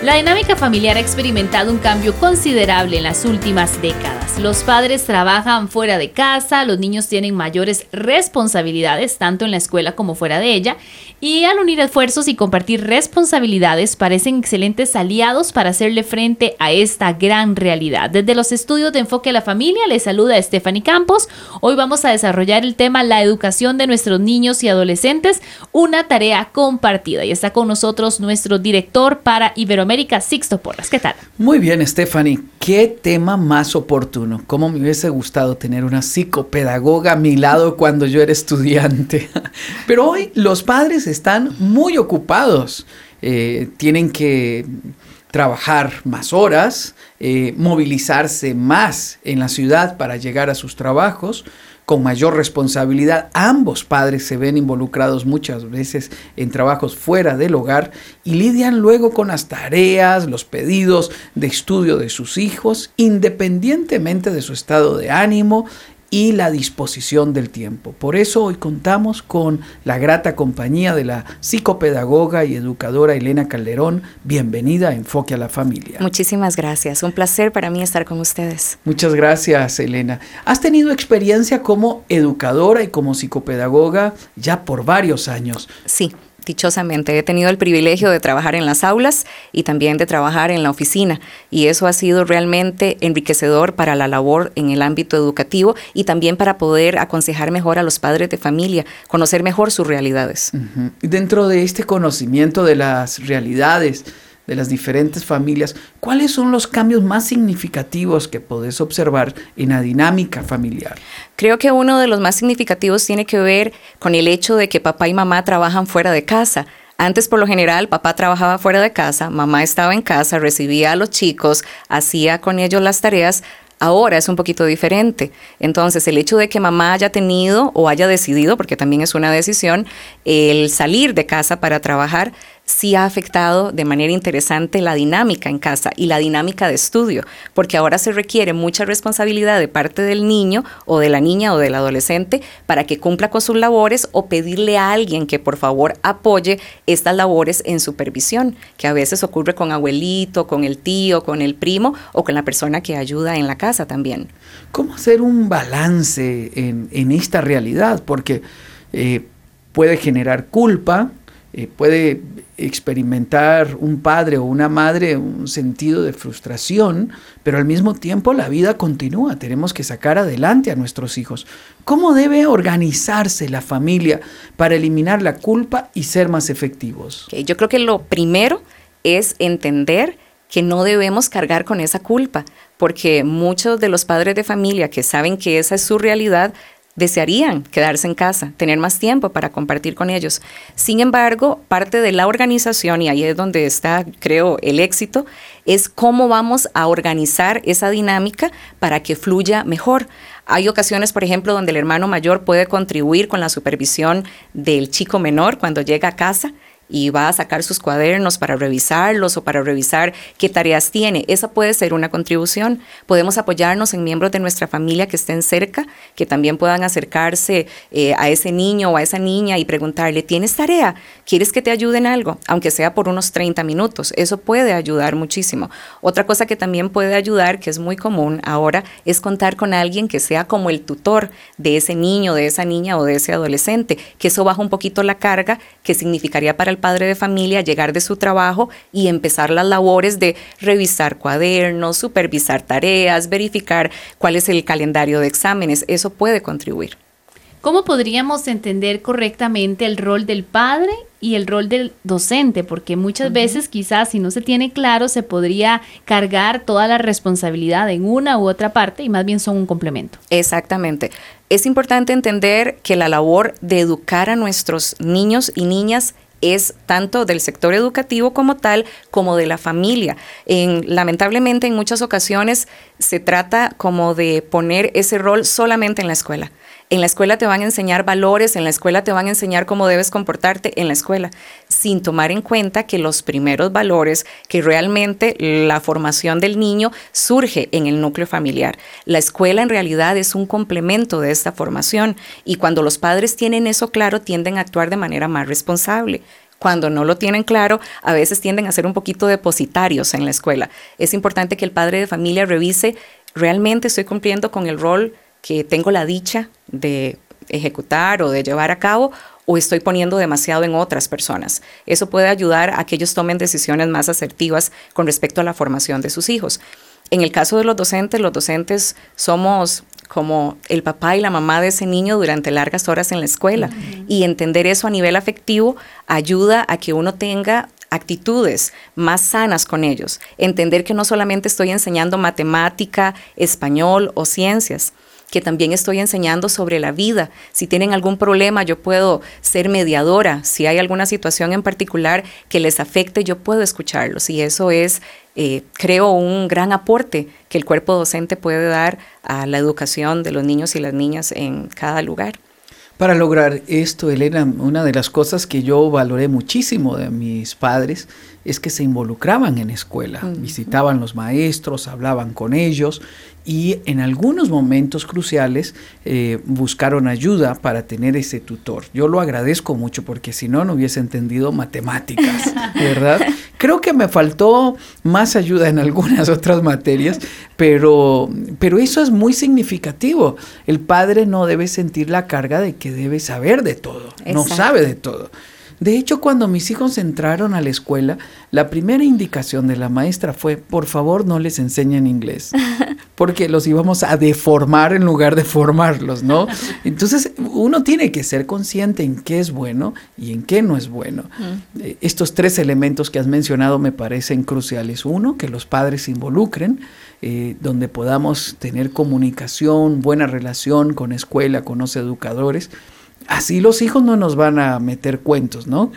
La dinámica familiar ha experimentado un cambio considerable en las últimas décadas. Los padres trabajan fuera de casa, los niños tienen mayores responsabilidades, tanto en la escuela como fuera de ella, y al unir esfuerzos y compartir responsabilidades parecen excelentes aliados para hacerle frente a esta gran realidad. Desde los estudios de Enfoque a la Familia les saluda Stephanie Campos. Hoy vamos a desarrollar el tema la educación de nuestros niños y adolescentes, una tarea compartida. Y está con nosotros nuestro director para Iberoamérica, Sixto Porras. ¿Qué tal? Muy bien, Stephanie. ¿Qué tema más oportuno? ¿Cómo me hubiese gustado tener una psicopedagoga a mi lado cuando yo era estudiante? Pero hoy los padres están muy ocupados. Tienen que trabajar más horas, movilizarse más en la ciudad para llegar a sus trabajos con mayor responsabilidad. Ambos padres se ven involucrados muchas veces en trabajos fuera del hogar y lidian luego con las tareas, los pedidos de estudio de sus hijos, independientemente de su estado de ánimo y la disposición del tiempo. Por eso hoy contamos con la grata compañía de la psicopedagoga y educadora Elena Calderón. Bienvenida a Enfoque a la Familia. Muchísimas gracias. Un placer para mí estar con ustedes. Muchas gracias, Elena. Has tenido experiencia como educadora y como psicopedagoga ya por varios años. Sí. Dichosamente, he tenido el privilegio de trabajar en las aulas y también de trabajar en la oficina, y eso ha sido realmente enriquecedor para la labor en el ámbito educativo y también para poder aconsejar mejor a los padres de familia, conocer mejor sus realidades. Uh-huh. Dentro de este conocimiento de las realidades de las diferentes familias, ¿cuáles son los cambios más significativos que podés observar en la dinámica familiar? Creo que uno de los más significativos tiene que ver con el hecho de que papá y mamá trabajan fuera de casa. Antes, por lo general, papá trabajaba fuera de casa, mamá estaba en casa, recibía a los chicos, hacía con ellos las tareas. Ahora es un poquito diferente. Entonces, el hecho de que mamá haya tenido o haya decidido, porque también es una decisión, el salir de casa para trabajar, sí ha afectado de manera interesante la dinámica en casa y la dinámica de estudio, porque ahora se requiere mucha responsabilidad de parte del niño o de la niña o del adolescente para que cumpla con sus labores o pedirle a alguien que por favor apoye estas labores en supervisión, que a veces ocurre con abuelito, con el tío, con el primo o con la persona que ayuda en la casa también. ¿Cómo hacer un balance en esta realidad? Porque puede generar culpa, puede experimentar un padre o una madre un sentido de frustración, pero al mismo tiempo la vida continúa, tenemos que sacar adelante a nuestros hijos. ¿Cómo debe organizarse la familia para eliminar la culpa y ser más efectivos? Yo creo que lo primero es entender que no debemos cargar con esa culpa, porque muchos de los padres de familia que saben que esa es su realidad, desearían quedarse en casa, tener más tiempo para compartir con ellos. Sin embargo, parte de la organización, y ahí es donde está, creo, el éxito, es cómo vamos a organizar esa dinámica para que fluya mejor. Hay ocasiones, por ejemplo, donde el hermano mayor puede contribuir con la supervisión del chico menor cuando llega a casa y va a sacar sus cuadernos para revisarlos o para revisar qué tareas tiene. Esa puede ser una contribución. Podemos apoyarnos en miembros de nuestra familia que estén cerca, que también puedan acercarse a ese niño o a esa niña y preguntarle, ¿tienes tarea? ¿Quieres que te ayude en algo? Aunque sea por unos 30 minutos. Eso puede ayudar muchísimo. Otra cosa que también puede ayudar, que es muy común ahora, es contar con alguien que sea como el tutor de ese niño, de esa niña o de ese adolescente, que eso baja un poquito la carga, que significaría para el padre de familia llegar de su trabajo y empezar las labores de revisar cuadernos, supervisar tareas, verificar cuál es el calendario de exámenes. Eso puede contribuir. ¿Cómo podríamos entender correctamente el rol del padre y el rol del docente? Porque muchas veces quizás si no se tiene claro se podría cargar toda la responsabilidad en una u otra parte y más bien son un complemento. Exactamente. Es importante entender que la labor de educar a nuestros niños y niñas es tanto del sector educativo como tal, como de la familia. Lamentablemente, en muchas ocasiones se trata como de poner ese rol solamente en la escuela. En la escuela te van a enseñar valores, en la escuela te van a enseñar cómo debes comportarte en la escuela, sin tomar en cuenta que los primeros valores, que realmente la formación del niño surge en el núcleo familiar. La escuela en realidad es un complemento de esta formación y cuando los padres tienen eso claro, tienden a actuar de manera más responsable. Cuando no lo tienen claro, a veces tienden a ser un poquito depositarios en la escuela. Es importante que el padre de familia revise, ¿realmente estoy cumpliendo con el rol que tengo la dicha de ejecutar o de llevar a cabo, o estoy poniendo demasiado en otras personas? Eso puede ayudar a que ellos tomen decisiones más asertivas con respecto a la formación de sus hijos. En el caso de los docentes somos como el papá y la mamá de ese niño durante largas horas en la escuela. Y entender eso a nivel afectivo ayuda a que uno tenga actitudes más sanas con ellos. Entender que no solamente estoy enseñando matemática, español o ciencias, que también estoy enseñando sobre la vida. Si tienen algún problema, yo puedo ser mediadora. Si hay alguna situación en particular que les afecte, yo puedo escucharlos. Y eso es, creo, un gran aporte que el cuerpo docente puede dar a la educación de los niños y las niñas en cada lugar. Para lograr esto, Elena, una de las cosas que yo valoré muchísimo de mis padres es que se involucraban en escuela, visitaban los maestros, hablaban con ellos y en algunos momentos cruciales buscaron ayuda para tener ese tutor. Yo lo agradezco mucho porque si no, no hubiese entendido matemáticas, ¿verdad? Creo que me faltó más ayuda en algunas otras materias, pero eso es muy significativo. El padre no debe sentir la carga de que debe saber de todo, no sabe de todo. De hecho, cuando mis hijos entraron a la escuela, la primera indicación de la maestra fue, por favor, no les enseñen inglés, porque los íbamos a deformar en lugar de formarlos, ¿no? Entonces, uno tiene que ser consciente en qué es bueno y en qué no es bueno. Estos 3 elementos que has mencionado me parecen cruciales. Uno, que los padres se involucren, donde podamos tener comunicación, buena relación con escuela, con los educadores. Así los hijos no nos van a meter cuentos, ¿no?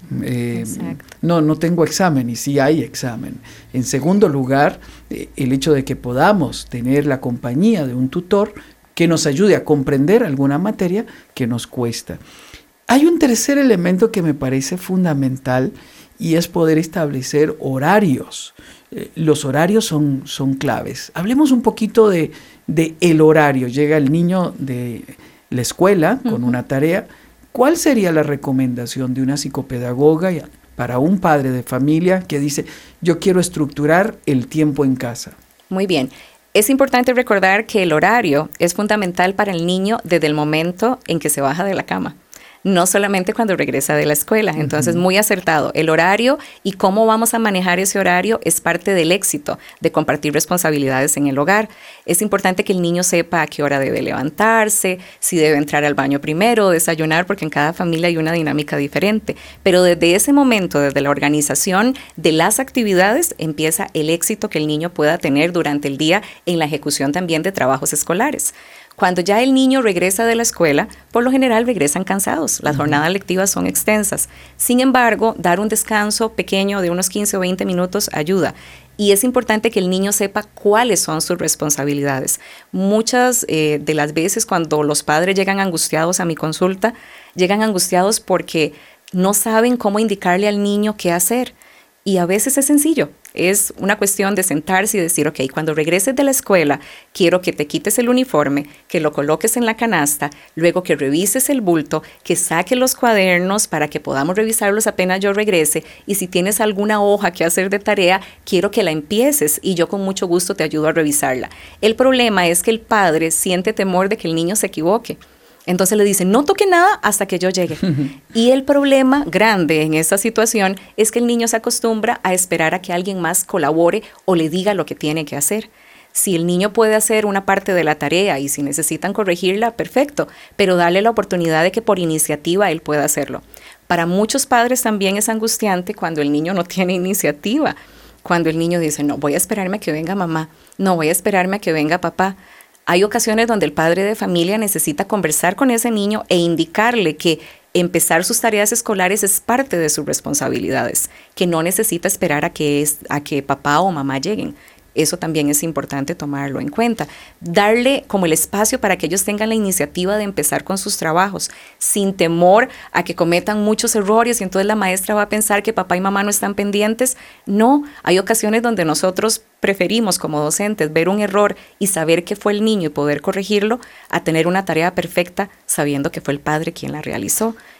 No tengo examen y sí hay examen. En segundo lugar, el hecho de que podamos tener la compañía de un tutor que nos ayude a comprender alguna materia que nos cuesta. Hay un tercer elemento que me parece fundamental y es poder establecer horarios. Los horarios son claves. Hablemos un poquito de el horario. Llega el niño de la escuela con una tarea. ¿Cuál sería la recomendación de una psicopedagoga para un padre de familia que dice, yo quiero estructurar el tiempo en casa? Muy bien. Es importante recordar que el horario es fundamental para el niño desde el momento en que se baja de la cama. No solamente cuando regresa de la escuela. Entonces, muy acertado. El horario y cómo vamos a manejar ese horario es parte del éxito de compartir responsabilidades en el hogar. Es importante que el niño sepa a qué hora debe levantarse, si debe entrar al baño primero, desayunar, porque en cada familia hay una dinámica diferente. Pero desde ese momento, desde la organización de las actividades, empieza el éxito que el niño pueda tener durante el día en la ejecución también de trabajos escolares. Cuando ya el niño regresa de la escuela, por lo general regresan cansados. Las jornadas lectivas son extensas. Sin embargo, dar un descanso pequeño de unos 15 o 20 minutos ayuda. Y es importante que el niño sepa cuáles son sus responsabilidades. Muchas de las veces cuando los padres llegan angustiados a mi consulta, llegan angustiados porque no saben cómo indicarle al niño qué hacer. Y a veces es sencillo. Es una cuestión de sentarse y decir, ok, cuando regreses de la escuela, quiero que te quites el uniforme, que lo coloques en la canasta, luego que revises el bulto, que saques los cuadernos para que podamos revisarlos apenas yo regrese, y si tienes alguna hoja que hacer de tarea, quiero que la empieces y yo con mucho gusto te ayudo a revisarla. El problema es que el padre siente temor de que el niño se equivoque. Entonces le dicen, no toque nada hasta que yo llegue. Y el problema grande en esta situación es que el niño se acostumbra a esperar a que alguien más colabore o le diga lo que tiene que hacer. Si el niño puede hacer una parte de la tarea y si necesitan corregirla, perfecto, pero darle la oportunidad de que por iniciativa él pueda hacerlo. Para muchos padres también es angustiante cuando el niño no tiene iniciativa. Cuando el niño dice, no, voy a esperarme a que venga mamá, no, voy a esperarme a que venga papá. Hay ocasiones donde el padre de familia necesita conversar con ese niño e indicarle que empezar sus tareas escolares es parte de sus responsabilidades, que no necesita esperar a que papá o mamá lleguen. Eso también es importante tomarlo en cuenta. Darle como el espacio para que ellos tengan la iniciativa de empezar con sus trabajos, sin temor a que cometan muchos errores y entonces la maestra va a pensar que papá y mamá no están pendientes. No, hay ocasiones donde nosotros preferimos como docentes ver un error y saber que fue el niño y poder corregirlo, a tener una tarea perfecta sabiendo que fue el padre quien la realizó.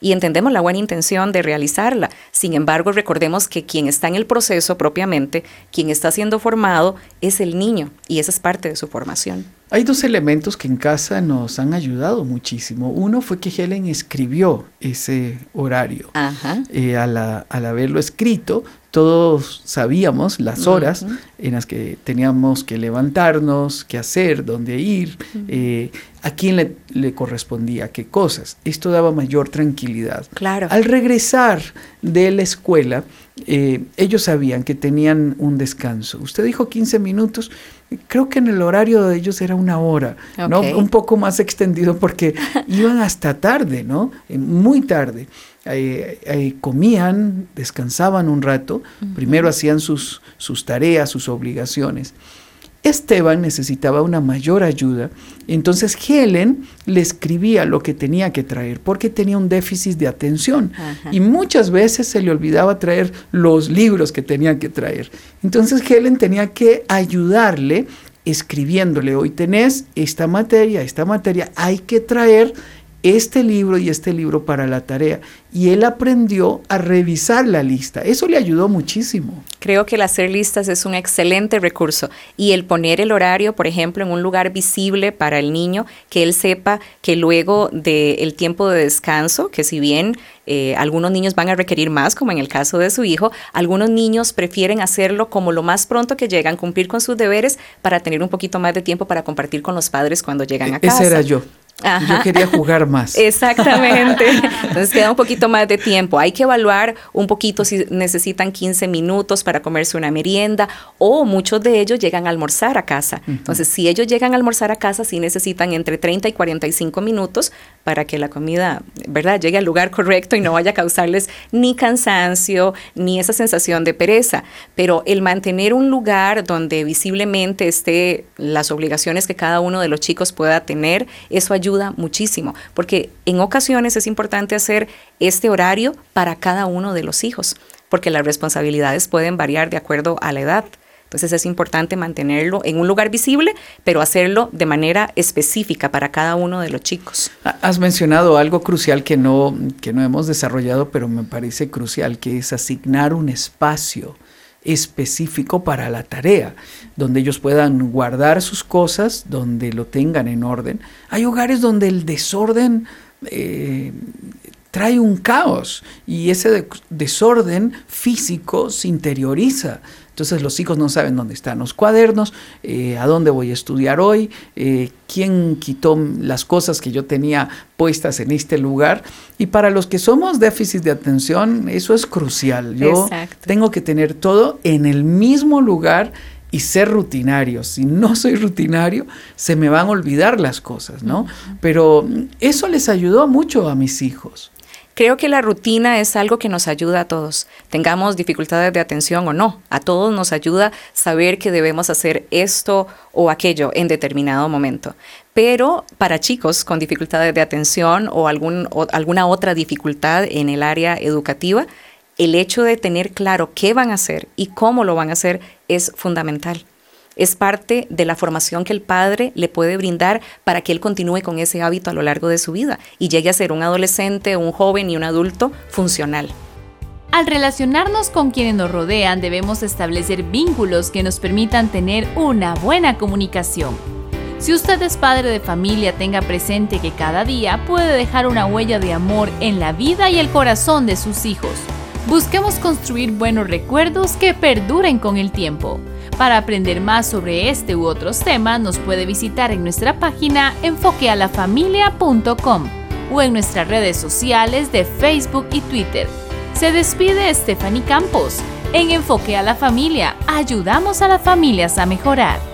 y entendemos la buena intención de realizarla. Sin embargo, recordemos que quien está en el proceso propiamente, quien está siendo formado, es el niño, y esa es parte de su formación. Hay 2 elementos que en casa nos han ayudado muchísimo. Uno fue que Helen escribió ese horario. Ajá. Al haberlo escrito, todos sabíamos las horas en las que teníamos que levantarnos, qué hacer, dónde ir, a quién le correspondía qué cosas. Esto daba mayor tranquilidad. Claro. Al regresar de la escuela, ellos sabían que tenían un descanso. Usted dijo 15 minutos, creo que en el horario de ellos era 1 hora, ¿no? Okay. Un poco más extendido porque iban hasta tarde, ¿no? Muy tarde. Comían, descansaban un rato, primero hacían sus tareas, sus obligaciones. Esteban necesitaba una mayor ayuda, entonces Helen le escribía lo que tenía que traer porque tenía un déficit de atención. Ajá. Y muchas veces se le olvidaba traer los libros que tenía que traer. Entonces Helen tenía que ayudarle escribiéndole: hoy tenés esta materia, hay que traer este libro y este libro para la tarea. Y él aprendió a revisar la lista. Eso le ayudó muchísimo. Creo que el hacer listas es un excelente recurso. Y el poner el horario, por ejemplo, en un lugar visible para el niño, que él sepa que luego del tiempo de descanso, que si bien algunos niños van a requerir más, como en el caso de su hijo, algunos niños prefieren hacerlo como lo más pronto que llegan, cumplir con sus deberes para tener un poquito más de tiempo para compartir con los padres cuando llegan a casa. Ese era yo. Ajá. Yo quería jugar más. Exactamente. Entonces queda un poquito más de tiempo. Hay que evaluar un poquito si necesitan 15 minutos para comerse una merienda, o muchos de ellos llegan a almorzar a casa. Entonces, si ellos llegan a almorzar a casa, sí necesitan entre 30 y 45 minutos para que la comida, ¿verdad?, llegue al lugar correcto y no vaya a causarles ni cansancio, ni esa sensación de pereza. Pero el mantener un lugar donde visiblemente esté las obligaciones que cada uno de los chicos pueda tener, eso ayuda muchísimo, porque en ocasiones es importante hacer este horario para cada uno de los hijos, porque las responsabilidades pueden variar de acuerdo a la edad. Entonces es importante mantenerlo en un lugar visible, pero hacerlo de manera específica para cada uno de los chicos. Has mencionado algo crucial que no hemos desarrollado, pero me parece crucial, que es asignar un espacio específico para la tarea, donde ellos puedan guardar sus cosas, donde lo tengan en orden. Hay hogares donde el desorden trae un caos, y ese desorden físico se interioriza. Entonces los hijos no saben dónde están los cuadernos, a dónde voy a estudiar hoy, quién quitó las cosas que yo tenía puestas en este lugar. Y para los que somos déficit de atención, eso es crucial. Yo tengo que tener todo en el mismo lugar y ser rutinario. Si no soy rutinario, se me van a olvidar las cosas, ¿no? Pero eso les ayudó mucho a mis hijos. Creo que la rutina es algo que nos ayuda a todos, tengamos dificultades de atención o no. A todos nos ayuda saber que debemos hacer esto o aquello en determinado momento. Pero para chicos con dificultades de atención o alguna otra dificultad en el área educativa, el hecho de tener claro qué van a hacer y cómo lo van a hacer es fundamental. Es parte de la formación que el padre le puede brindar para que él continúe con ese hábito a lo largo de su vida y llegue a ser un adolescente, un joven y un adulto funcional. Al relacionarnos con quienes nos rodean, debemos establecer vínculos que nos permitan tener una buena comunicación. Si usted es padre de familia, tenga presente que cada día puede dejar una huella de amor en la vida y el corazón de sus hijos. Busquemos construir buenos recuerdos que perduren con el tiempo. Para aprender más sobre este u otros temas, nos puede visitar en nuestra página enfoquealafamilia.com o en nuestras redes sociales de Facebook y Twitter. Se despide Stephanie Campos. En Enfoque a la Familia, ayudamos a las familias a mejorar.